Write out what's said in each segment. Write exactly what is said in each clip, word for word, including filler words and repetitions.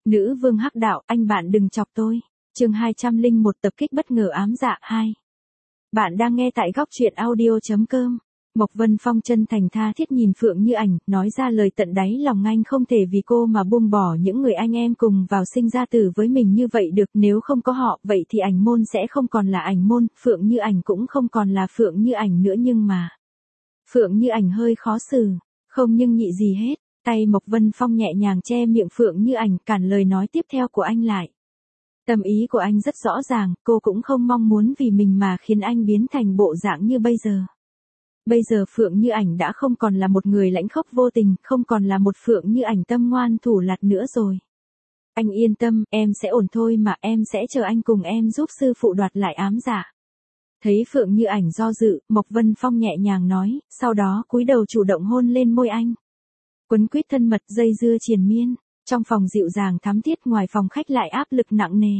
Nữ vương hắc đạo, anh bạn đừng chọc tôi. Chương hai trăm lẻ một tập kích bất ngờ ám dạ hai. Bạn đang nghe tại góc truyện audio.com. Mộc Vân Phong chân thành tha thiết nhìn Phượng Như Ảnh, nói ra lời tận đáy lòng, anh không thể vì cô mà buông bỏ những người anh em cùng vào sinh ra tử với mình như vậy được, nếu không có họ, vậy thì Ảnh môn sẽ không còn là Ảnh môn, Phượng Như Ảnh cũng không còn là Phượng Như Ảnh nữa. Nhưng mà, Phượng Như Ảnh hơi khó xử, không nhưng nhị gì hết, tay Mộc Vân Phong nhẹ nhàng che miệng Phượng Như Ảnh, cản lời nói tiếp theo của anh lại. Tâm ý của anh rất rõ ràng, cô cũng không mong muốn vì mình mà khiến anh biến thành bộ dạng như bây giờ. Bây giờ Phượng Như Ảnh đã không còn là một người lãnh khốc vô tình, không còn là một Phượng Như Ảnh tâm ngoan thủ lạt nữa rồi. Anh yên tâm, em sẽ ổn thôi mà, em sẽ chờ anh cùng em giúp sư phụ đoạt lại ám dạ. Thấy Phượng Như Ảnh do dự, Mộc Vân Phong nhẹ nhàng nói, sau đó cúi đầu chủ động hôn lên môi anh. Quấn quýt thân mật, dây dưa triền miên, trong phòng dịu dàng thắm thiết, ngoài phòng khách lại áp lực nặng nề.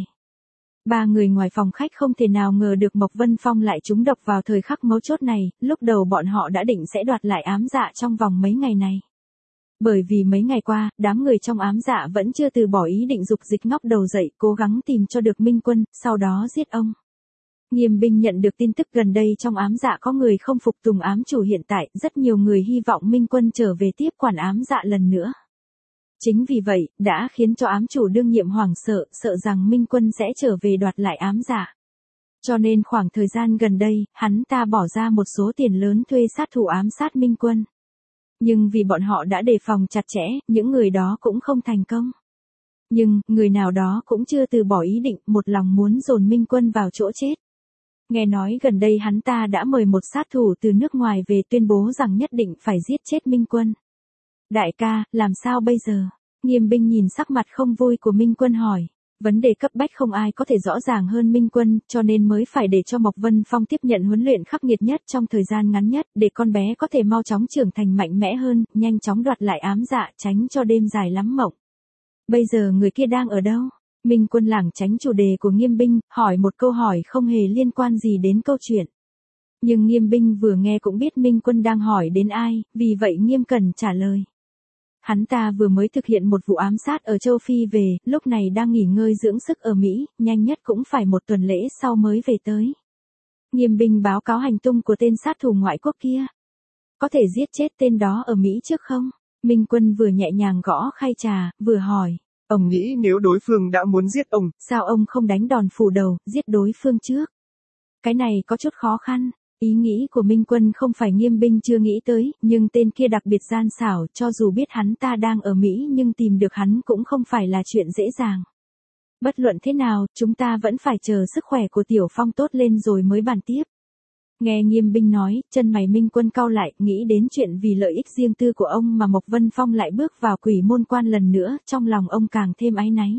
Ba người ngoài phòng khách không thể nào ngờ được Mộc Vân Phong lại trúng độc vào thời khắc mấu chốt này, lúc đầu bọn họ đã định sẽ đoạt lại ám dạ trong vòng mấy ngày này. Bởi vì mấy ngày qua, đám người trong ám dạ vẫn chưa từ bỏ ý định dục dịch ngóc đầu dậy, cố gắng tìm cho được Minh Quân, sau đó giết ông. Nghiêm binh nhận được tin tức gần đây trong ám dạ có người không phục tùng ám chủ hiện tại, rất nhiều người hy vọng Minh Quân trở về tiếp quản ám dạ lần nữa. Chính vì vậy, đã khiến cho ám chủ đương nhiệm hoảng sợ, sợ rằng Minh Quân sẽ trở về đoạt lại ám dạ. Cho nên khoảng thời gian gần đây, hắn ta bỏ ra một số tiền lớn thuê sát thủ ám sát Minh Quân. Nhưng vì bọn họ đã đề phòng chặt chẽ, những người đó cũng không thành công. Nhưng, người nào đó cũng chưa từ bỏ ý định, một lòng muốn dồn Minh Quân vào chỗ chết. Nghe nói gần đây hắn ta đã mời một sát thủ từ nước ngoài về, tuyên bố rằng nhất định phải giết chết Minh Quân. Đại ca, làm sao bây giờ? Nghiêm binh nhìn sắc mặt không vui của Minh Quân hỏi. Vấn đề cấp bách không ai có thể rõ ràng hơn Minh Quân, cho nên mới phải để cho Mộc Vân Phong tiếp nhận huấn luyện khắc nghiệt nhất trong thời gian ngắn nhất, để con bé có thể mau chóng trưởng thành mạnh mẽ hơn, nhanh chóng đoạt lại ám dạ, tránh cho đêm dài lắm mộng. Bây giờ người kia đang ở đâu? Minh Quân lảng tránh chủ đề của Nghiêm binh, hỏi một câu hỏi không hề liên quan gì đến câu chuyện. Nhưng Nghiêm binh vừa nghe cũng biết Minh Quân đang hỏi đến ai, vì vậy Nghiêm Cẩn trả lời. Hắn ta vừa mới thực hiện một vụ ám sát ở châu Phi về, lúc này đang nghỉ ngơi dưỡng sức ở Mỹ, nhanh nhất cũng phải một tuần lễ sau mới về tới. Nghiêm binh báo cáo hành tung của tên sát thủ ngoại quốc kia. Có thể giết chết tên đó ở Mỹ trước không? Minh Quân vừa nhẹ nhàng gõ khay trà, vừa hỏi. Ông nghĩ nếu đối phương đã muốn giết ông, sao ông không đánh đòn phủ đầu, giết đối phương trước? Cái này có chút khó khăn. Ý nghĩ của Minh Quân không phải Nghiêm binh chưa nghĩ tới, nhưng tên kia đặc biệt gian xảo, cho dù biết hắn ta đang ở Mỹ nhưng tìm được hắn cũng không phải là chuyện dễ dàng. Bất luận thế nào, chúng ta vẫn phải chờ sức khỏe của Tiểu Phong tốt lên rồi mới bàn tiếp. Nghe Nghiêm binh nói, chân mày Minh Quân cau lại, nghĩ đến chuyện vì lợi ích riêng tư của ông mà Mộc Vân Phong lại bước vào Quỷ Môn Quan lần nữa, trong lòng ông càng thêm áy náy.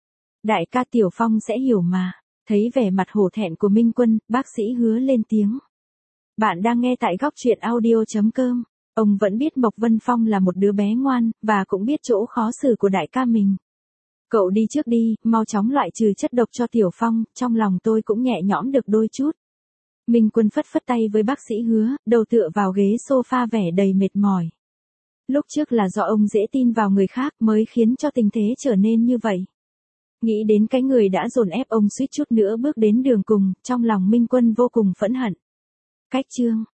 Đại ca Tiểu Phong sẽ hiểu mà. Thấy vẻ mặt hổ thẹn của Minh Quân, bác sĩ Hứa lên tiếng. Bạn đang nghe tại góc truyện audio.com. Ông vẫn biết Mộc Vân Phong là một đứa bé ngoan, và cũng biết chỗ khó xử của đại ca mình. Cậu đi trước đi, mau chóng loại trừ chất độc cho Tiểu Phong, trong lòng tôi cũng nhẹ nhõm được đôi chút. Minh Quân phất phất tay với bác sĩ Hứa, đầu tựa vào ghế sofa vẻ đầy mệt mỏi. Lúc trước là do ông dễ tin vào người khác mới khiến cho tình thế trở nên như vậy. Nghĩ đến cái người đã dồn ép ông suýt chút nữa bước đến đường cùng, trong lòng Minh Quân vô cùng phẫn hận. Cách chương